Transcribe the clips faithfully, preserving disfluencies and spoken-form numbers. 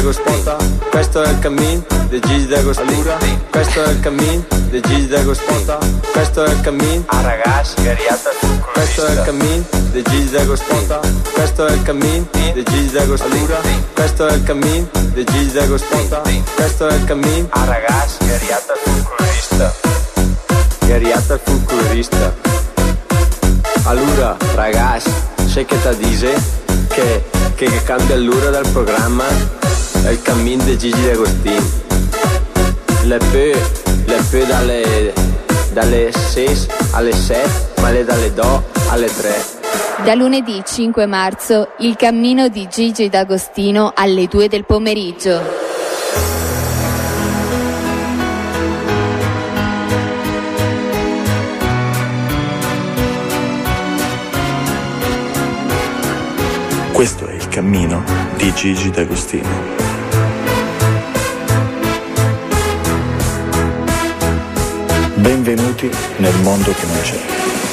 D'Agostino. Questo è il cammin di Gigi D'Agostino. Questo è il cammin di Gigi D'Agostino. Questo è il cammin a ragazzi gariata sul Questo è il cammin di Gigi D'Agostino. Questo è il cammin di Gigi D'Agostino. Questo è il cammin di Gigi D'Agostino. Questo è il cammin a ragazzi gariata sul colorista. Gariata sul colorista. Allora, ragazzi, sai che ti dice che, che, che cambia l'ora del programma è il cammin di Gigi D'Agostino. Le peu, le peu dalle, dalle sei alle sette, ma le dalle due alle tre. Da lunedì cinque marzo il cammino di Gigi D'Agostino alle due del pomeriggio. Questo è il cammino di Gigi D'Agostino. Benvenuti nel mondo che non c'è.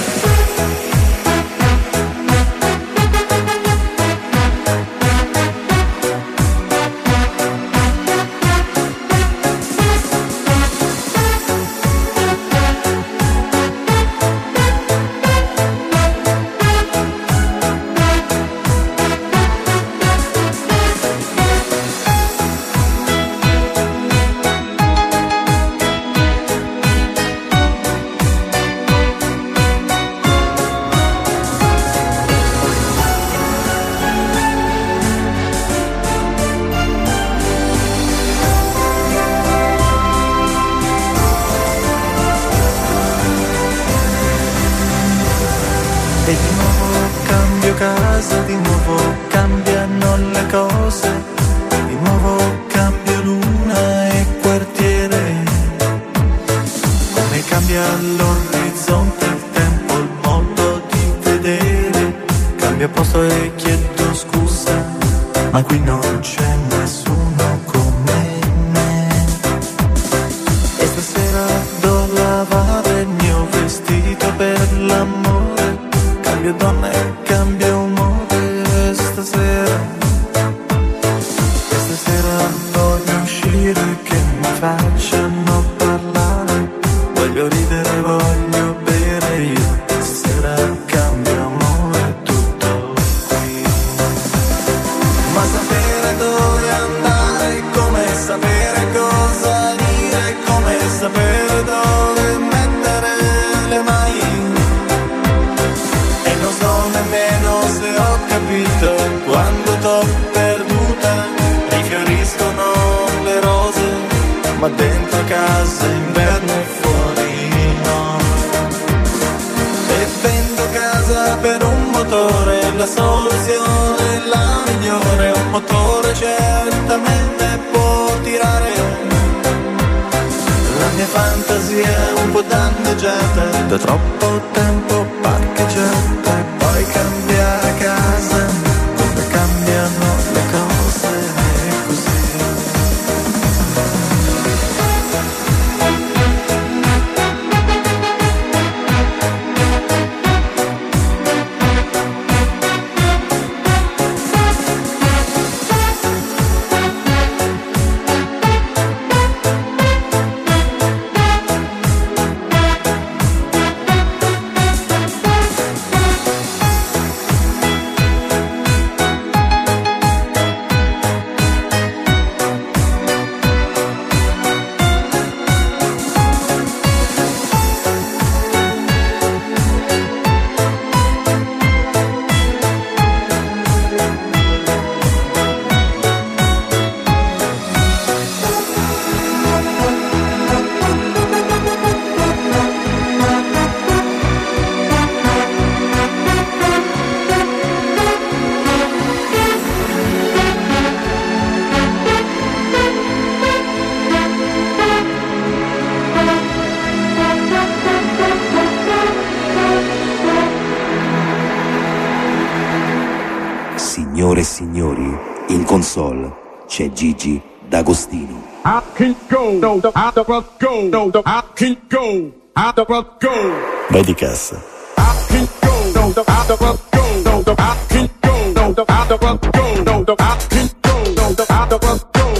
Signore e signori, in console c'è Gigi D'Agostino. I can go, no, I don't go, no, I can go, I don't go. Vai di cassa. I can go, no, I don't go, no, I can go, no, I don't go, no, I can go, no, I don't go.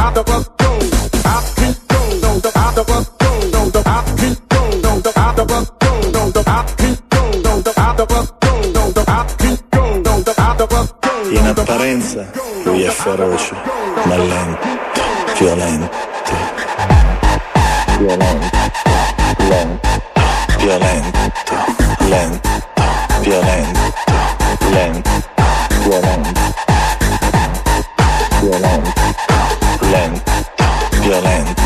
how the bus go, I can't go, no, the how the bus go, no, the I can't go, no, the how the bus go, no, the I can't go, no, the how the bus go, no, the I can't go, no, the how the bus go. In apparenza lui è feroce, ma lento, violento. Violento, lento, violento, lento, violento, lento, violento, violento, lento, violento.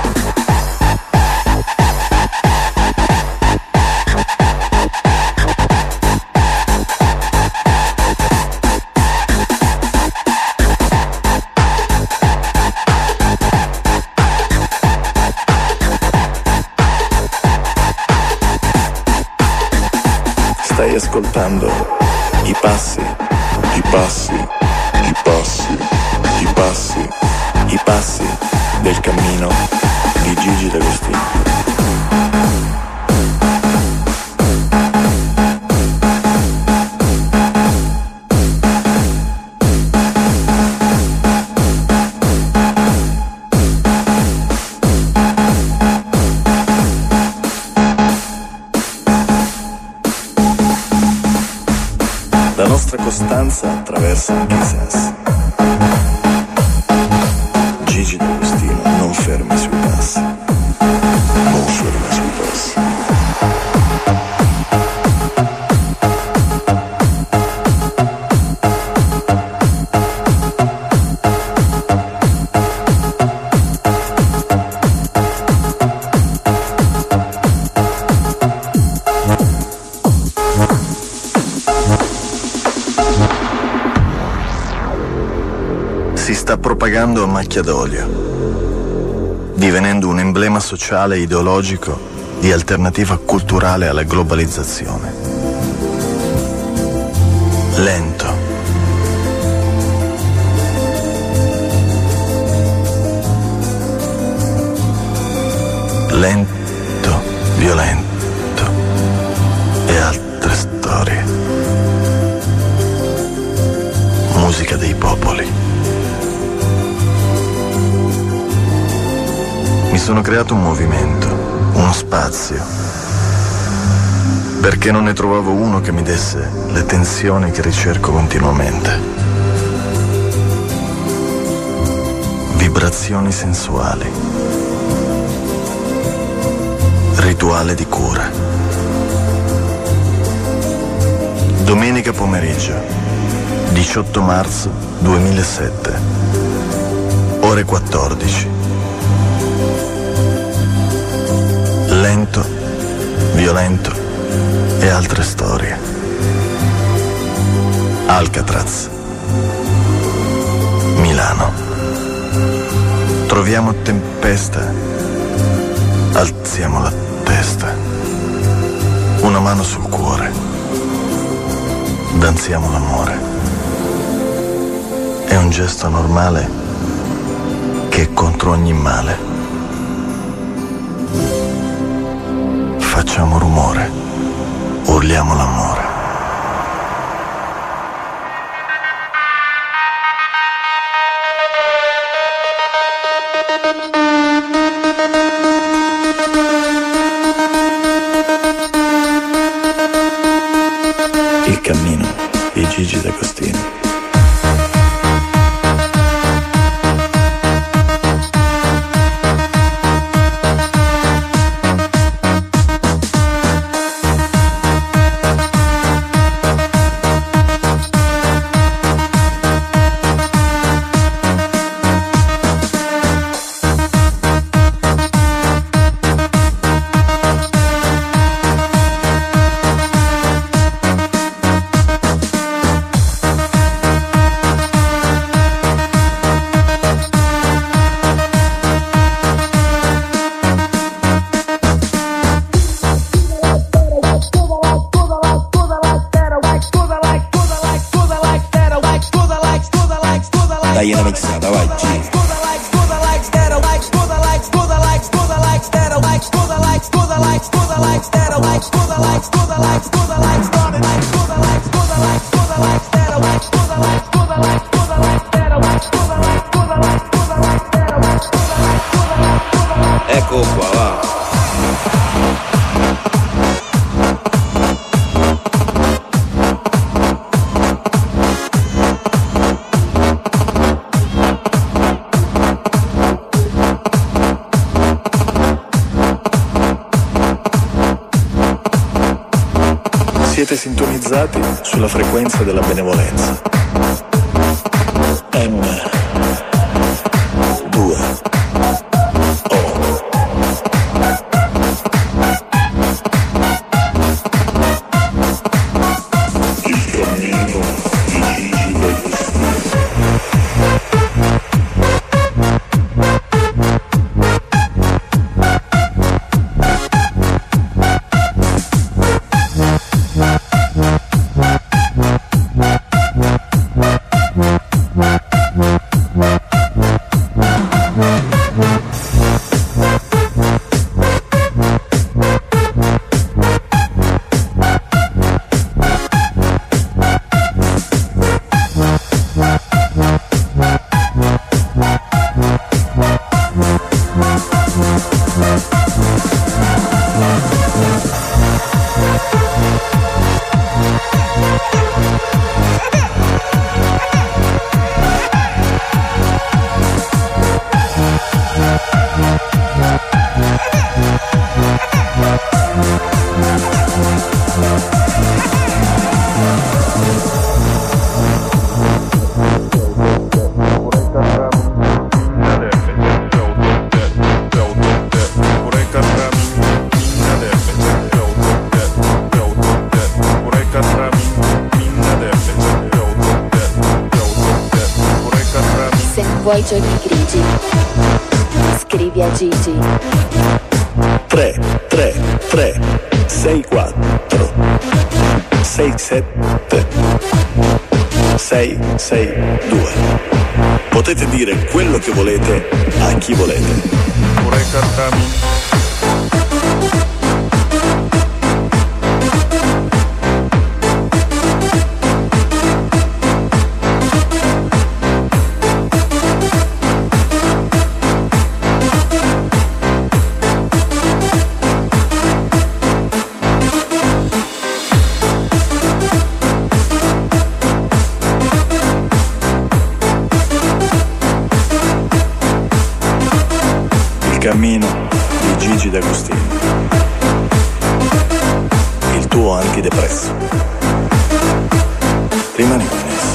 Stai ascoltando i passi, i passi, i passi, i passi, i passi del cammino di Gigi D'Agostino. La nostra costanza attraversa anche i sassi. Gigi D'Agostino non ferma sui passi. Non ferma sui passi. Si sta propagando a macchia d'olio, divenendo un emblema sociale e ideologico di alternativa culturale alla globalizzazione. Lento. Lento, violento e altre storie. Musica dei popoli. Mi sono creato un movimento, uno spazio, perché non ne trovavo uno che mi desse le tensioni che ricerco continuamente. Vibrazioni sensuali. Rituale di cura. Domenica pomeriggio, diciotto marzo duemilasette, ore quattordici. Lento, violento e altre storie. Alcatraz, Milano. Troviamo tempesta, alziamo la testa, una mano sul cuore, danziamo l'amore. È un gesto normale che è contro ogni male. Facciamo rumore, urliamo l'amore. Il cammino di Gigi D'Agostino. sintonizzati sulla frequenza della benevolenza. M due O. Il cammino di Gigi D'Agostino. Vuoi giochi grigi? Scrivi a Gigi. tre tre tre sei quattro sei sette sei sei due. Potete dire quello che volete a chi volete. Vorrei cantarmi. Cammino di Gigi D'Agostino, il tuo antidepresso. Rimani con esso.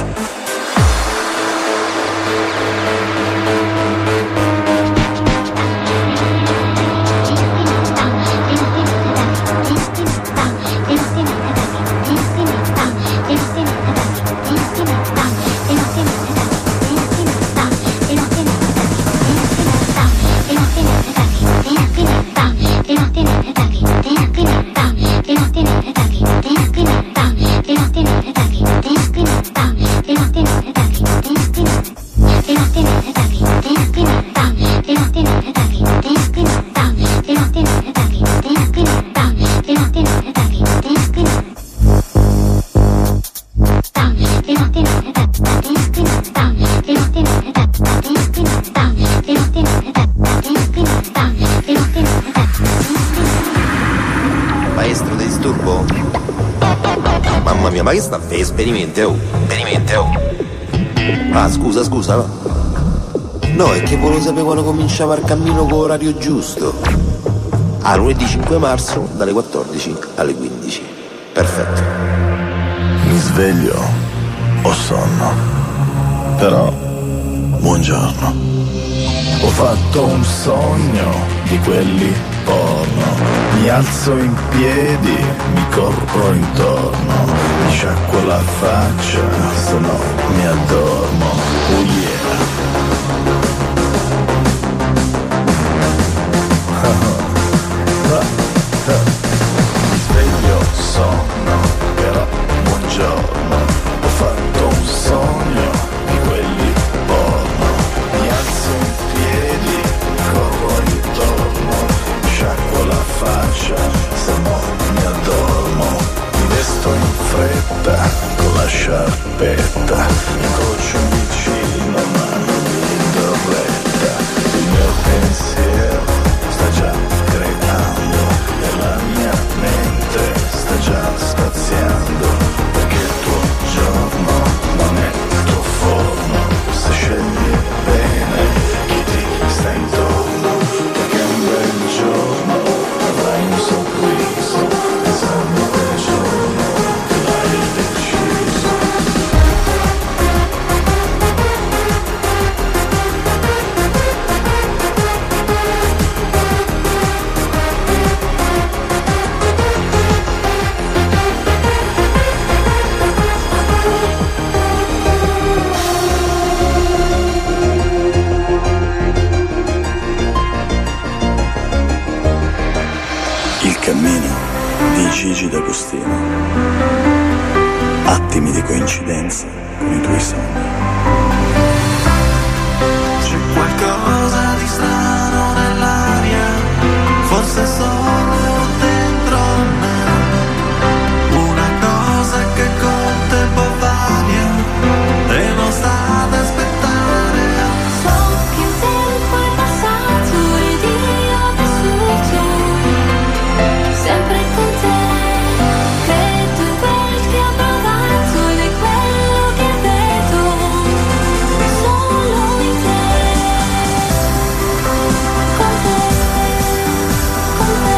Maestro di disturbo? Mamma mia, ma che sta a fare? Esperimenti, oh, esperimenti, oh. Ah, scusa, scusa, no. No, è che volevo sapere quando cominciava il cammino con l'orario giusto. Ah, lunedì cinque marzo, dalle quattordici alle quindici. Perfetto. Mi sveglio, ho sonno, però buongiorno. Ho fatto un sogno di quelli porno. Mi alzo in piedi, mi corro intorno, mi sciacquo la faccia, se no mi addormo. Oh yeah. Mi sveglio, sonno, però buongiorno. Ho fatto un sogno di quelli porno. Mi alzo in piedi, mi corro intorno, mi sciacquo la faccia, se no mi addormo. Mi vesto in fretta, con la sciarpetta, incrocio un vicino ma non mi do retta. Il mio pensiero sta già creando e la mia mente sta già spaziando, perché il tuo giorno non è il tuo forno, se scegli bene chi ti sta intorno, perché un bel giorno avrai un sorriso, esame del giorno che cammino di Gigi D'Agostino. Attimi di coincidenza con i tuoi sogni. C'è qualcosa di strano nell'aria, forse solo dentro me, una cosa che col tempo varia e non sta ad aspettare. So che il tempo è passato ed io ho vissuto sempre con te, credo quel che ho provato ed è quello che vedo solo in te, con te, con te,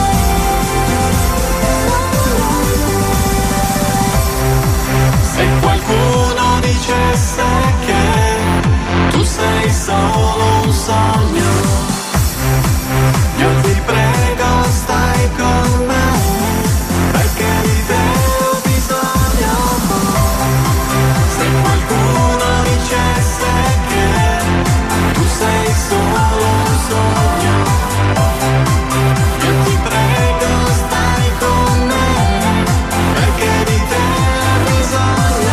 Se qualcuno dicesse che tu sei solo un sogno, io ti prego stai con me, perché di te ho bisogno. Se qualcuno dicesse che tu sei solo un sogno, io ti prego stai con me, perché di te ho bisogno.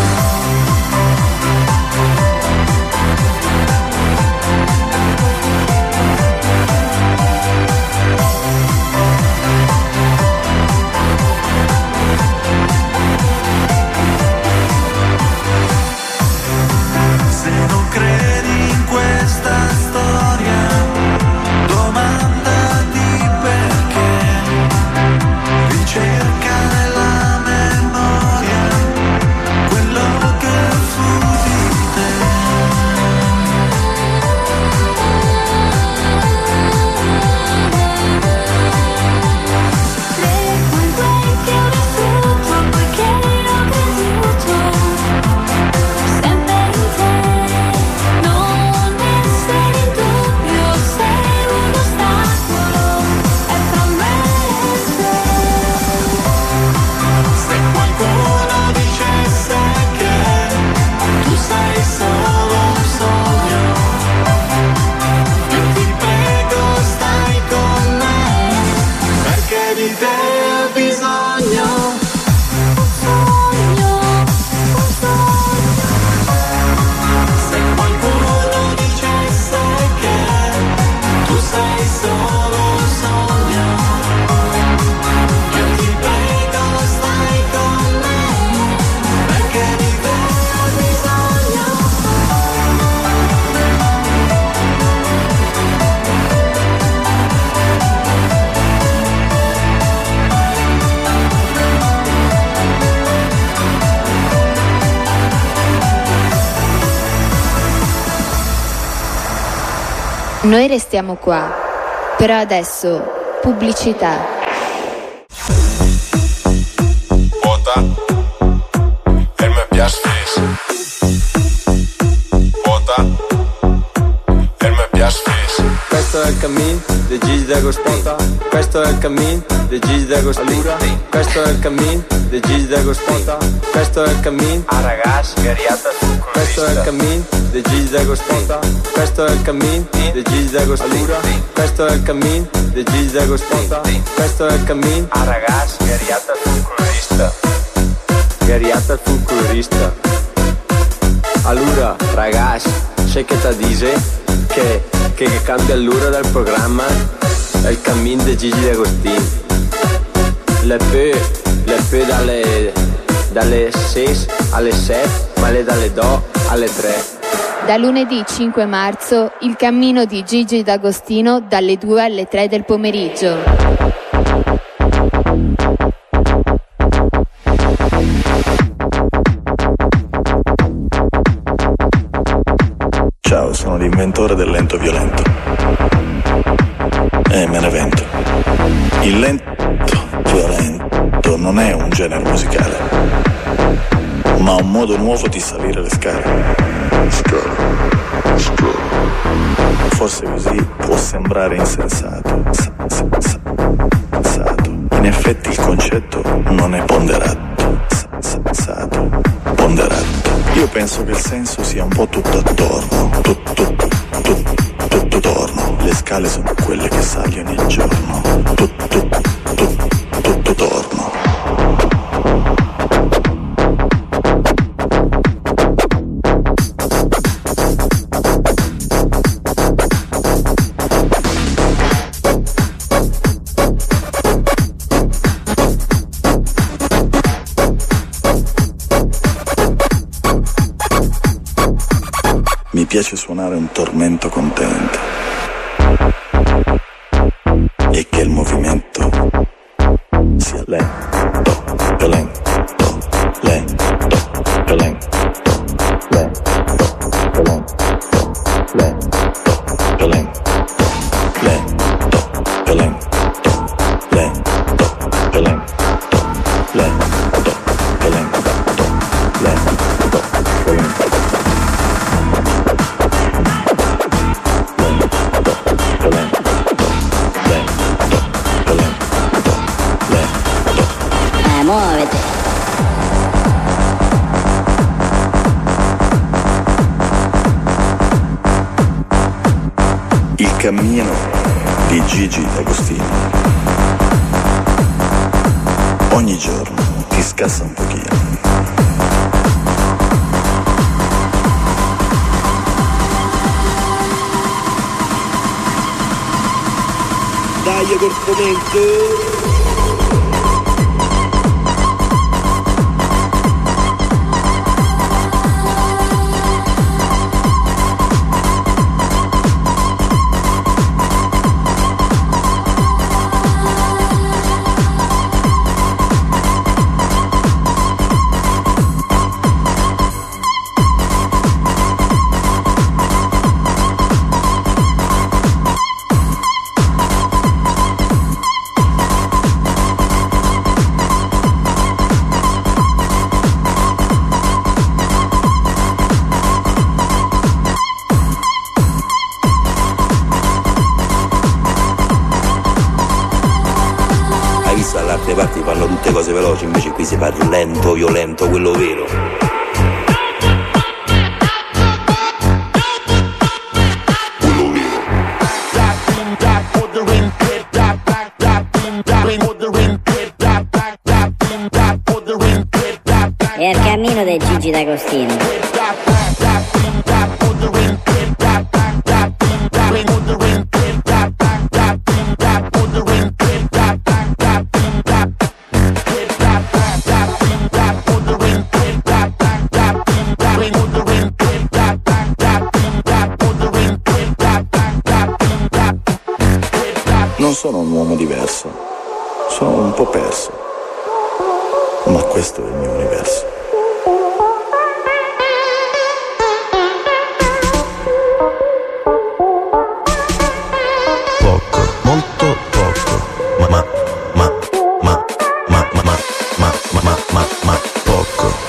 Se non credi in questa storia, domandati perché. Ricerca nella memoria quello che fu di te. con quel che ho vissuto, poiché ho creduto sempre in te, non essere in dubbio, sei un ostacolo, è fra me e te. Se qualcuno dicesse che tu sei solo un sogno, io ti prego stai con me, perché di te ho bisogno. Sogno, un sogno, Se qualcuno dicesse che tu sei solo un sogno, io ti prego stai con me, perché di te ho bisogno. Noi restiamo qua, però adesso pubblicità. Bota, el me piace feliz. Bota, el me piace feliz. Questo è il cammin di Gigi D'Agostino. Questo è il cammin di Gigi D'Agostino. Questo è il cammin di Gigi D'Agostino. Questo è il cammin. Aragás, Gariata, Questo è il cammin di Gigi D'Agostino. Questo è il cammin di Gigi D'Agostino. Questo è il cammin di Gigi D'Agostino. Questo è il cammin. Aragás, Gariata, folclorista. Gariata folclorista. Allora, ragazzi, c'è che ti dice che, che, che cambia l'ora del programma è il cammin di Gigi D'Agostino. Le peu, le peu dalle, dalle sei alle sette, ma le dalle due alle tre. Da lunedì cinque marzo il cammino di Gigi D'Agostino dalle due alle tre del pomeriggio. Ciao, sono l'inventore del lento violento. E me ne vento. Il lento violento non è un genere musicale, ma un modo nuovo di salire le scale. Scale, scale. Forse così può sembrare insensato. Sa, sa, sa, sensato. In effetti il concetto non è ponderato. Sa, sensato, ponderato. Io penso che il senso sia un po' tutto attorno, tutto, tutto, tutto attorno. le scale sono quelle che sali ogni giorno. Tutto, tutto, tutto, tutto torno. Mi piace suonare un tormento contento e che il movimento sia lento, più lento, lento, più lento, lento, più lento, lento, più lento, lento, più lento, lento, più lento, lento, più lento, lento, più lento. Muovete. Il cammino di Gigi D'Agostino. Ogni giorno ti scassa un pochino. Dai corpo mente. Altre parti fanno tutte cose veloci, invece qui si parla lento, violento, quello vero. Quello vero. È il cammino di Gigi D'Agostino. Non sono un uomo diverso, sono un po' perso, ma questo è il mio universo. Poco, molto poco, ma ma ma ma ma ma ma ma ma ma ma ma poco.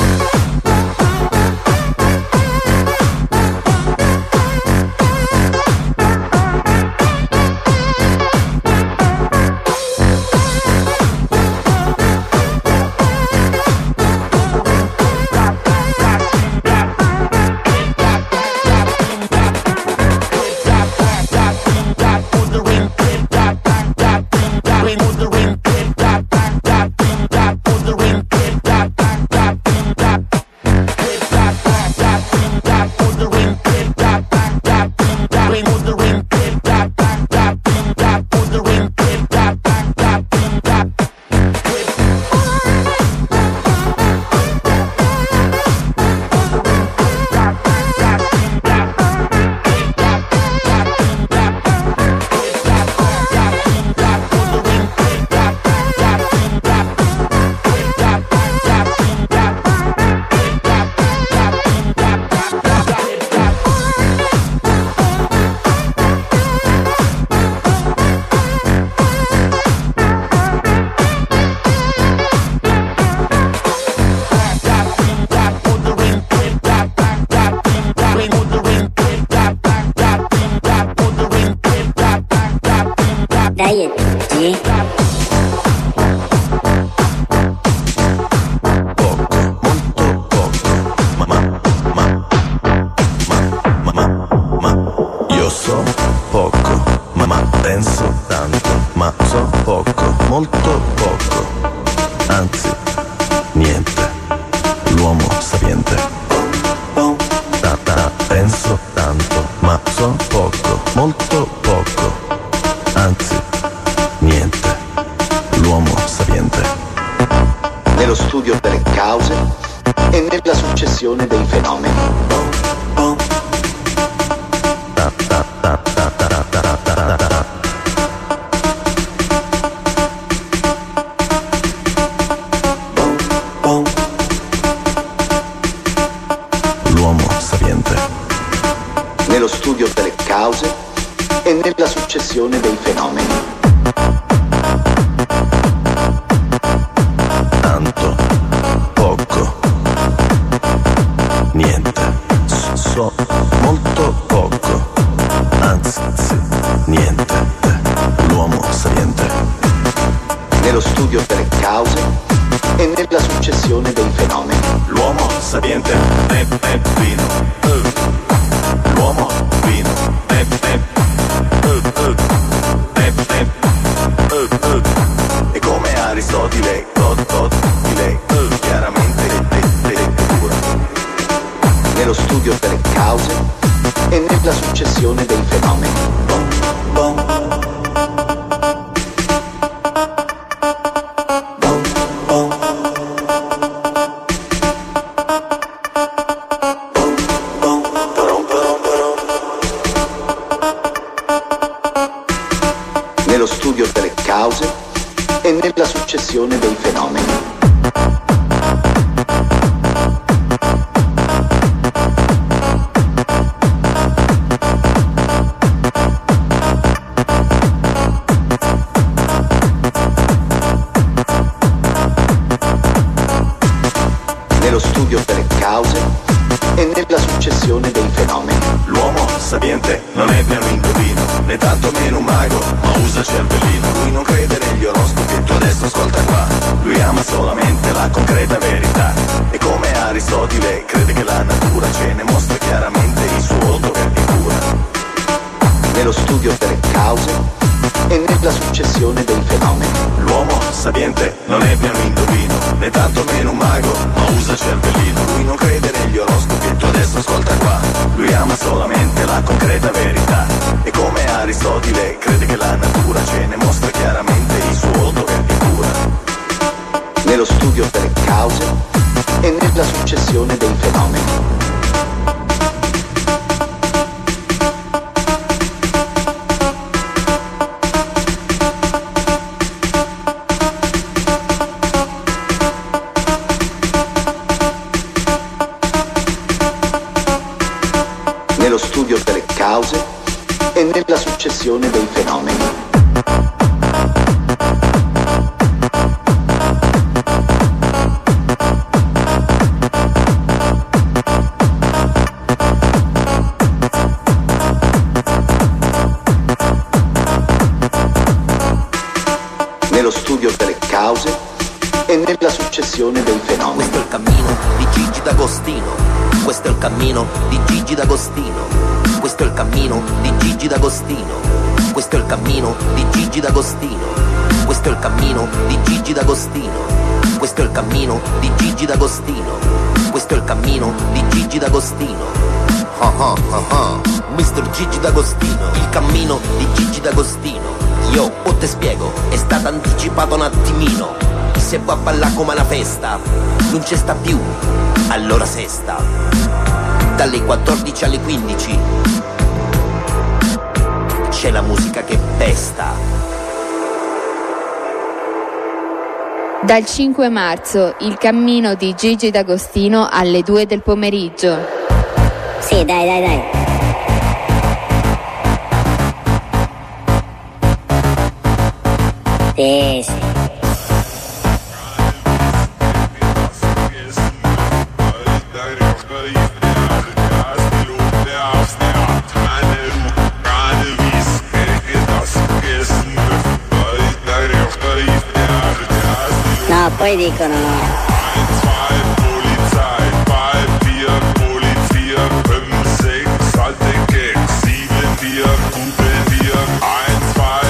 Dai, sì. Io so poco. penso tanto, ma so poco, molto poco, anzi, niente, l'uomo sapiente. Ta ta, penso tanto, ma so poco, molto poco, anzi, niente, l'uomo sapiente. Nello studio delle cause e nella successione dei fenomeni. L'uomo sapiente. Nello studio delle cause e nella successione dei fenomeni. Tanto, poco, niente, so molto poco, anzi, niente, l'uomo sapiente. Nello studio delle cause e nella successione dei fenomeni. L'uomo sapiente è, è fino, uh. L'uomo fino è, è, uh, uh. è, è, uh, uh. E come Aristotele, tot, tot, di lei, uh. chiaramente le, le, le pura. Nello studio delle cause e nella successione dei fenomeni. Bom, bom. Nello studio delle cause e nella successione dei fenomeni. Nello studio delle cause e nella successione dei fenomeni. L'uomo sapiente non è piano indovino, né tanto meno un mago, ma usa cervellino. Lui non crede negli oroscopi, tu adesso ascolta qua. Lui ama solamente la concreta verità. E come Aristotele crede che la natura ce ne mostra chiaramente il suo volto che ti cura. Nello studio delle cause e nella successione dei fenomeni. L'uomo sapiente non è piano indovino, né tanto meno un mago, ma usa cervellino. Lui non crede negli oroscopi, tu adesso ascolta qua. Lui ama solamente la concreta verità. E come Aristotele crede che la natura ce ne mostra chiaramente il suo volto che ti cura. Nello studio delle cause e nella successione dei fenomeni. Nello studio delle cause e nella successione dei fenomeni. Nello studio delle cause e nella successione dei fenomeni. Questo è il cammino di Gigi D'Agostino. Questo è il cammino di Gigi D'Agostino. Questo è il cammino di Gigi D'Agostino. Questo è il cammino di Gigi D'Agostino. Questo è il cammino di Gigi D'Agostino. Questo è il cammino di Gigi D'Agostino. Questo è il cammino di Gigi D'Agostino. Ah ah ah ah, mister Gigi D'Agostino. Il cammino di Gigi D'Agostino. Io o te spiego, è stato anticipato un attimino. Se va a ballare come una festa, non c'è sta più, allora sesta. Dalle quattordici alle quindici c'è la musica che pesta. Dal cinque marzo il cammino di Gigi D'Agostino alle due del pomeriggio. Sì, dai, dai, dai. Sì, sì. No, poi dicono no. Alte Gags, sieben, vier, gute vier, eins, zwei,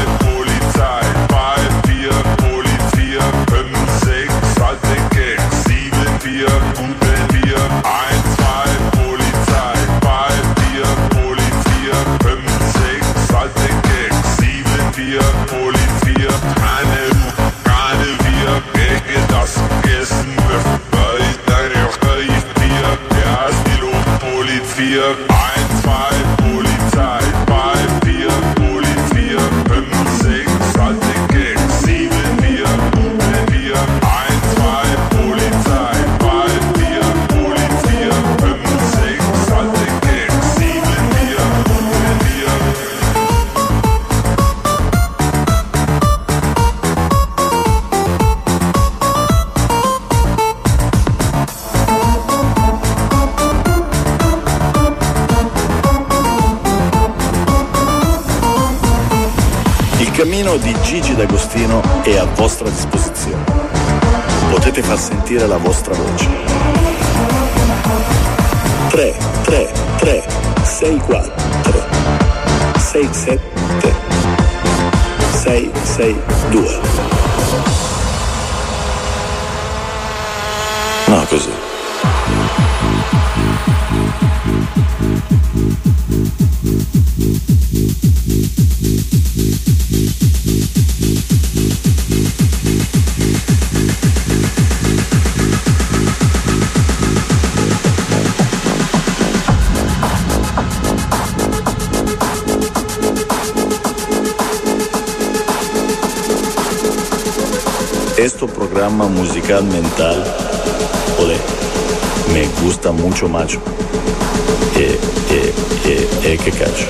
Polizia, Polizia, keine, keine wir, wege das Gessen wirft bei deiner Polizia, der ist die Polizia, eins, zwei, Polizei, zwei, vier, Polizia, fünf, sechs, alte Gang, sieben, vier, vier, eins, zwei, Polizei, zwei, vier, Polizia, fünf, sechs, alte Gang, sieben, vier, vier. Il cammino di Gigi D'Agostino è a vostra disposizione. Potete far sentire la vostra voce. tre tre tre sei quattro sei sette sei sei due. No, così. Este programa musical mental, ole, me gusta mucho macho. E, e, e, e che caccio.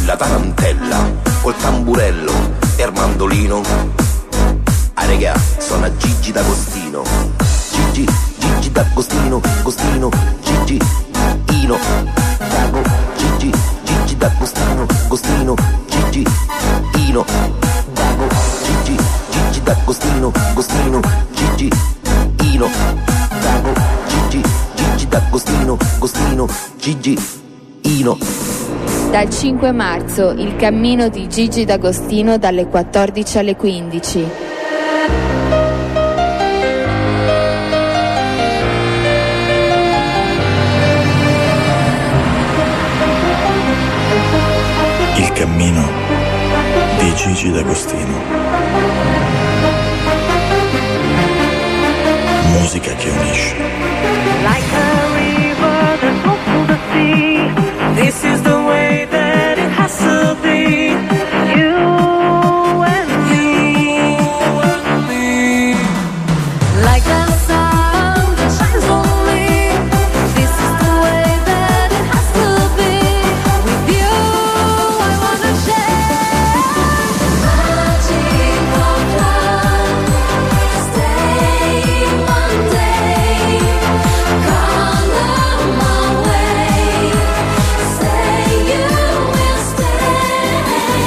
la tarantella, col tamburello e il mandolino. Ah regà, suona Gigi D'Agostino. Gigi, Gigi D'Agostino, Agostino, Gigi, Ino, Dago, Gigi, Gigi D'Agostino, Agostino, Gigi, Ino, Dago, Gigi, Gigi D'Agostino, Agostino, Gigi, Ino, Dago, Gigi, Gigi D'Agostino, Agostino, Gigi, Ino. Dal cinque marzo il cammino di Gigi D'Agostino dalle quattordici alle quindici. Il cammino di Gigi D'Agostino. Musica che unisce. Like a river that flows to the sea, this is the way that it has to be. You and me, like a sun that shines on me. This is the way that it has to be. With you, I wanna share magical plan. Stay one day, come on my way. Say you will stay.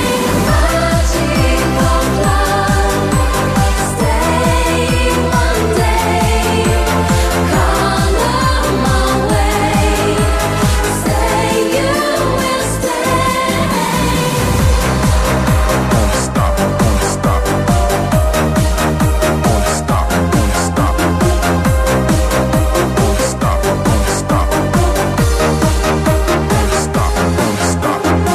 Magical plan. Stay one day, come on my way. Say you will stay. Don't stop, don't stop. Don't stop, don't stop. Don't stop, don't stop. Don't stop, don't stop.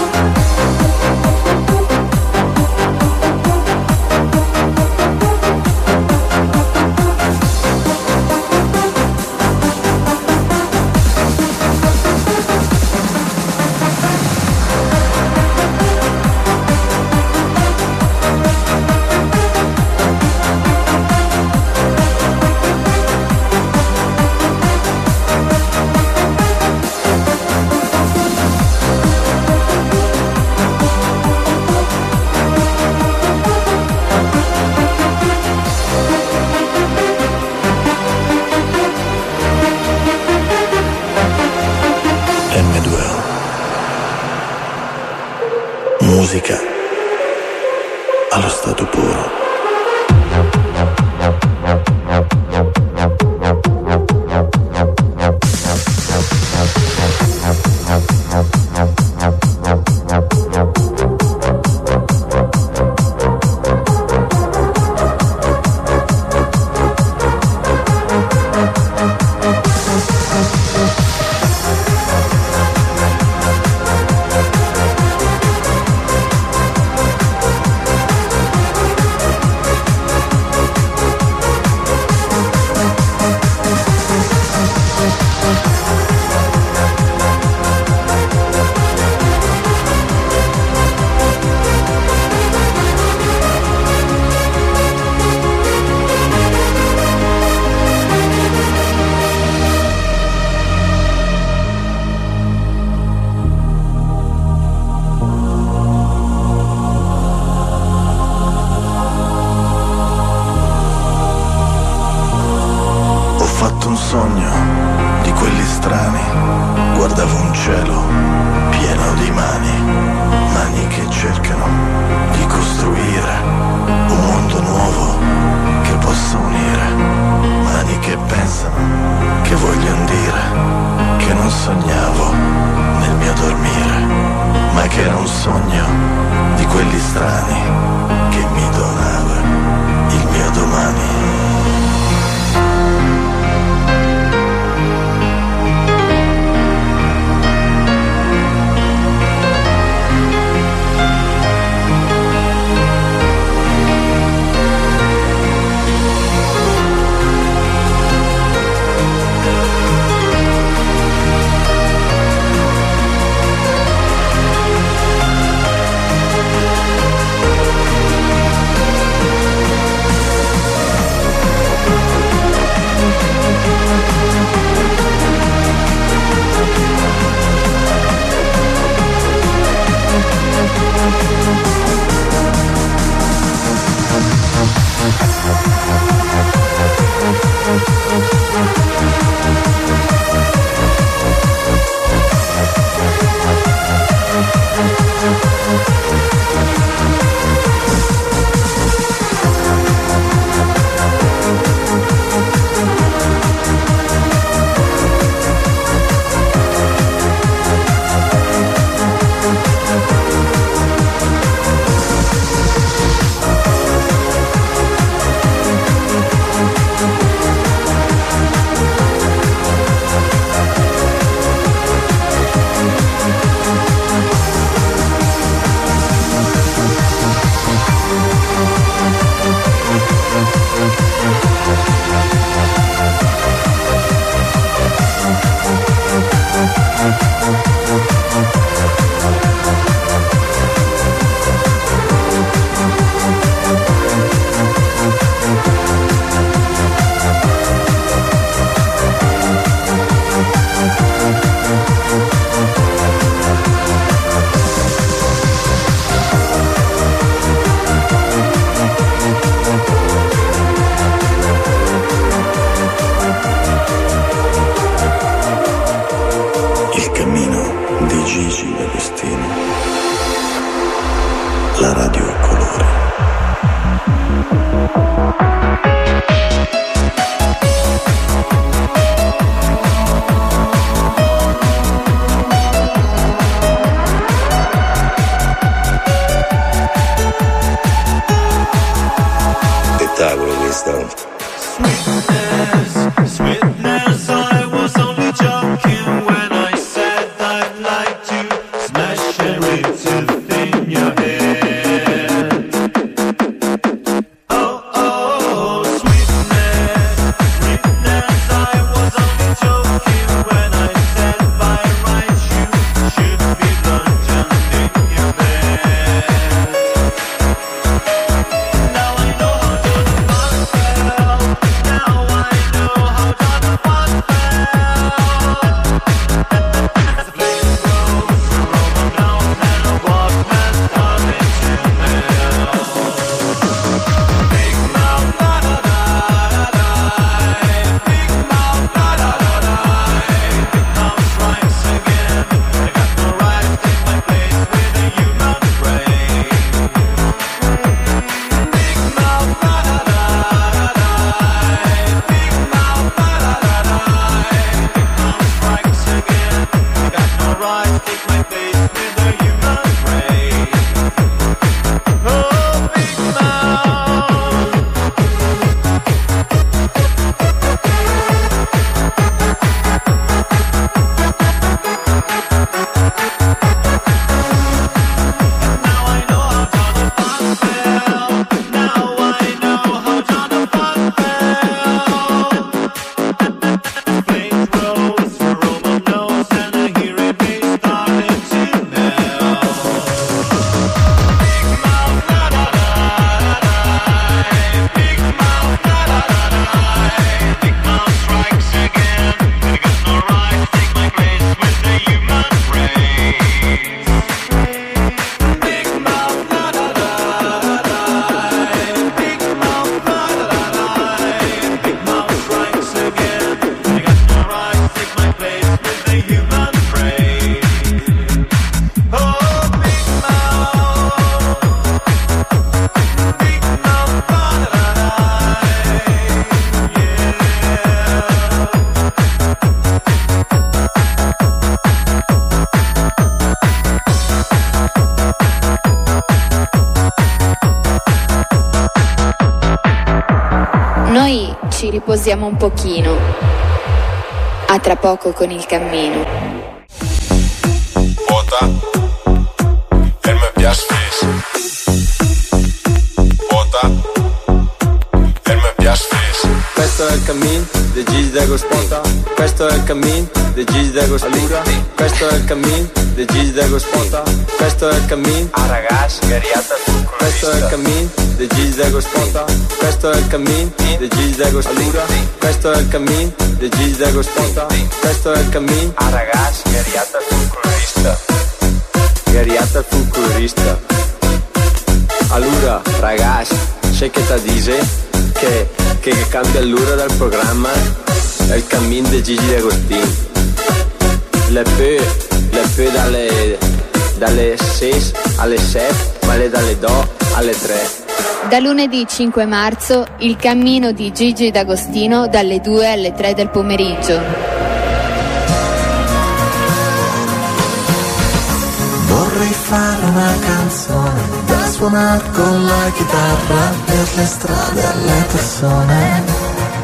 emme due o. Musica allo stato puro. Guardavo un cielo pieno di mani, mani che cercano di costruire un mondo nuovo che possa unire, mani che pensano, che vogliono dire che non sognavo nel mio dormire, ma che era un sogno di quelli strani che mi donava il mio domani. ci riposiamo un pochino. A tra poco con il cammino. Vota, el me piace fis. Vota, el me piace fis. Questo è il cammin di Gigi D'Agostino. Questo è il cammin di Gigi D'Agostino. Questo è il cammin di Gigi D'Agostino. Questo è il cammin a ragazzi gariata sul Questo è il cammin di Gigi D'Agostino. Questo è il cammin di Gigi D'Agostino. Questo è il cammin di Gigi D'Agostino. Questo è il cammin a ragazzi gariata sul colorista. Gariata sul colorista. Allora, ragazzi, c'è che ti dice che, che, che cambia l'ora del programma è il cammin di Gigi D'Agostino. Le peu, le peu dalle dalle sei alle sette, vale dalle due alle tre. Da lunedì cinque marzo il cammino di Gigi D'Agostino dalle due alle tre del pomeriggio. Vorrei fare una canzone da suonare con la chitarra per le strade alle persone.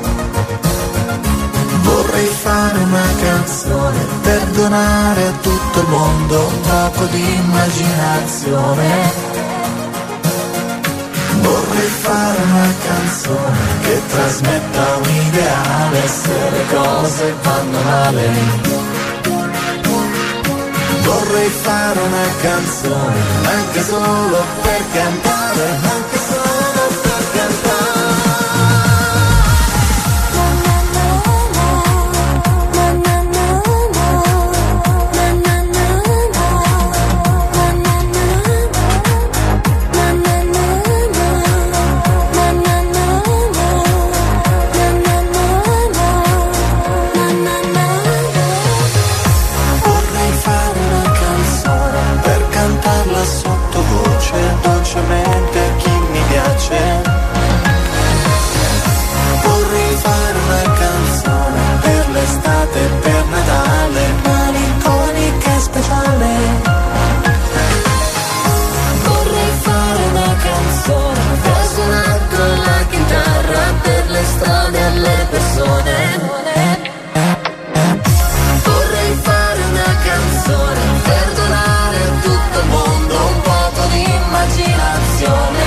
Vorrei fare una canzone per donare a tutto il mondo un poco di immaginazione. Vorrei fare una canzone che trasmetta un ideale se le cose vanno male. Vorrei fare una canzone anche solo per cantare, anche solo per cantare. Sottovoce, dolcemente a chi mi piace. Vorrei fare una canzone per l'estate e per Natale, malinconica e speciale. Vorrei fare una canzone per suonare con la chitarra per le strade alle persone. Vorrei fare una canzone per donare a tutto il mondo un poco di immaginazione.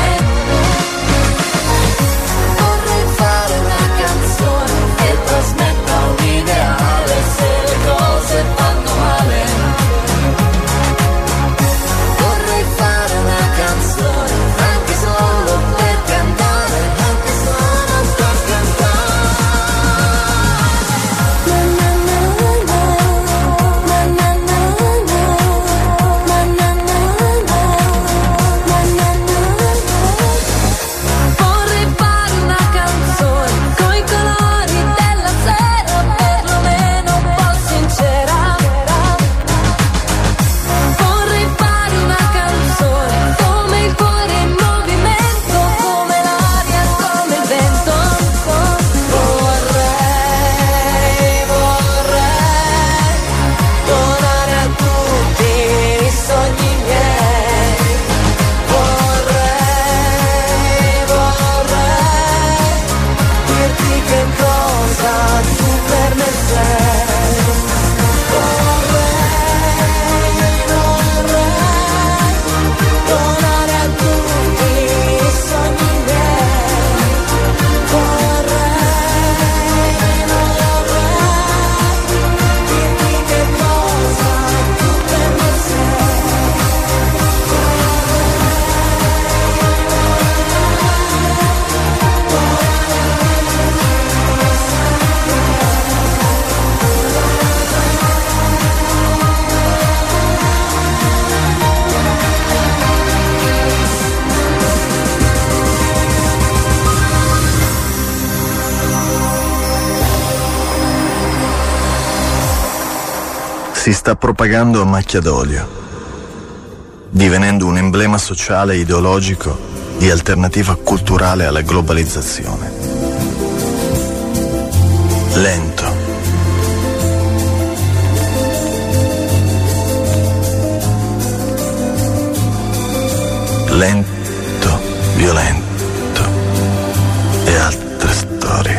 Vorrei fare una canzone che trasmetta un ideale se le cose vanno male. Vorrei fare una canzone anche solo per cantare, anche solo per cantare. Vorrei fare una canzone coi colori della sera, perlomeno un po' sincera. Vorrei fare una canzone come il cuore in movimento, come l'aria, come il vento. Vorrei, vorrei donare a tutti i sogni miei. Vorrei, vorrei dirti che cosa tu per me sei. Vorrei, vorrei donare a tutti i sogni miei. Vorrei, vorrei dirti che cosa tu per me sei. Si sta propagando a macchia d'olio, divenendo un emblema sociale e ideologico di alternativa culturale alla globalizzazione. Lento, lento, violento e altre storie.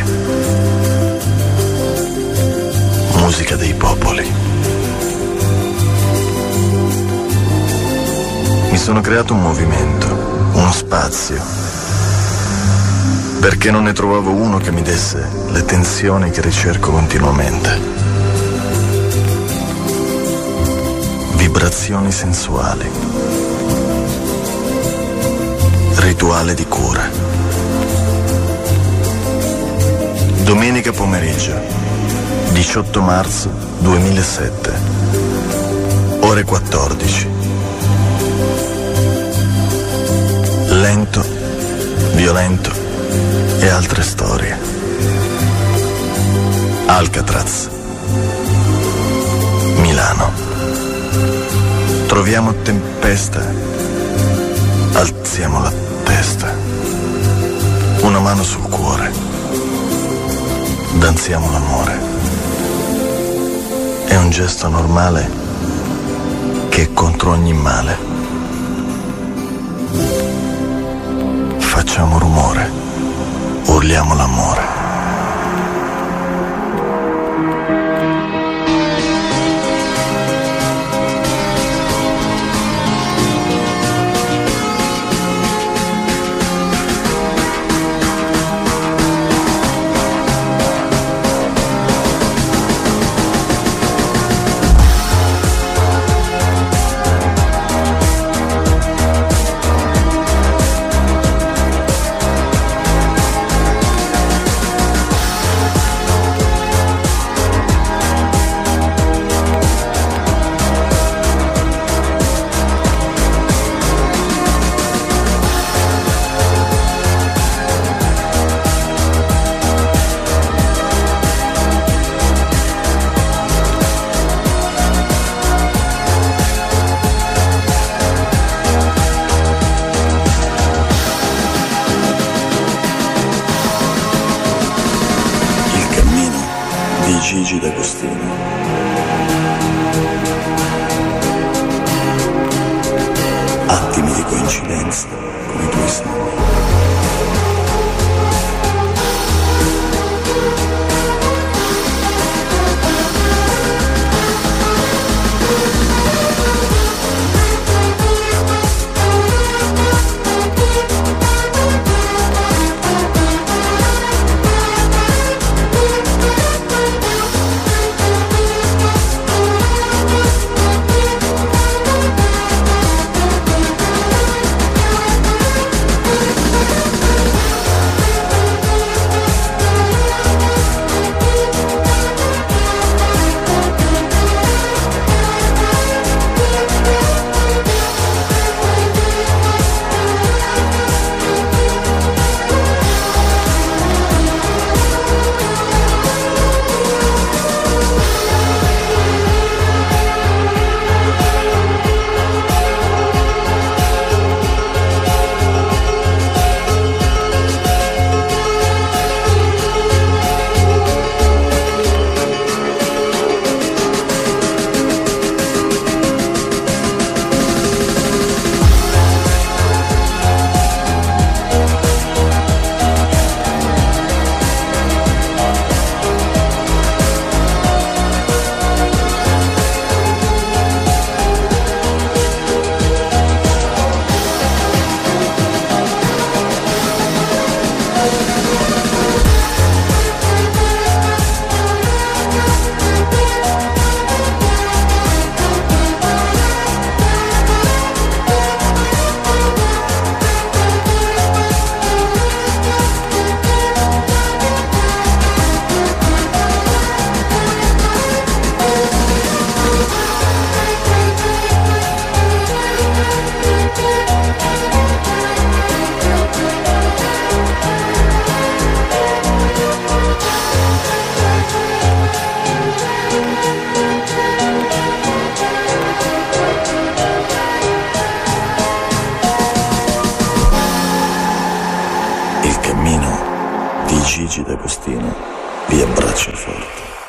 Musica dei popoli. Mi sono creato un movimento, uno spazio, perché non ne trovavo uno che mi desse le tensioni che ricerco continuamente. Vibrazioni sensuali, rituale di cura. Domenica pomeriggio, diciotto marzo duemilasette, ore quattordici. Lento, violento e altre storie. Alcatraz, Milano. Proviamo tempesta, alziamo la testa, una mano sul cuore, danziamo l'amore. È un gesto normale che è contro ogni male. Facciamo rumore, urliamo l'amore. Gigi D'Agostino. Attimi di coincidenza come i tuoi sogni. Il cammino di Gigi D'Agostino vi abbraccia forte.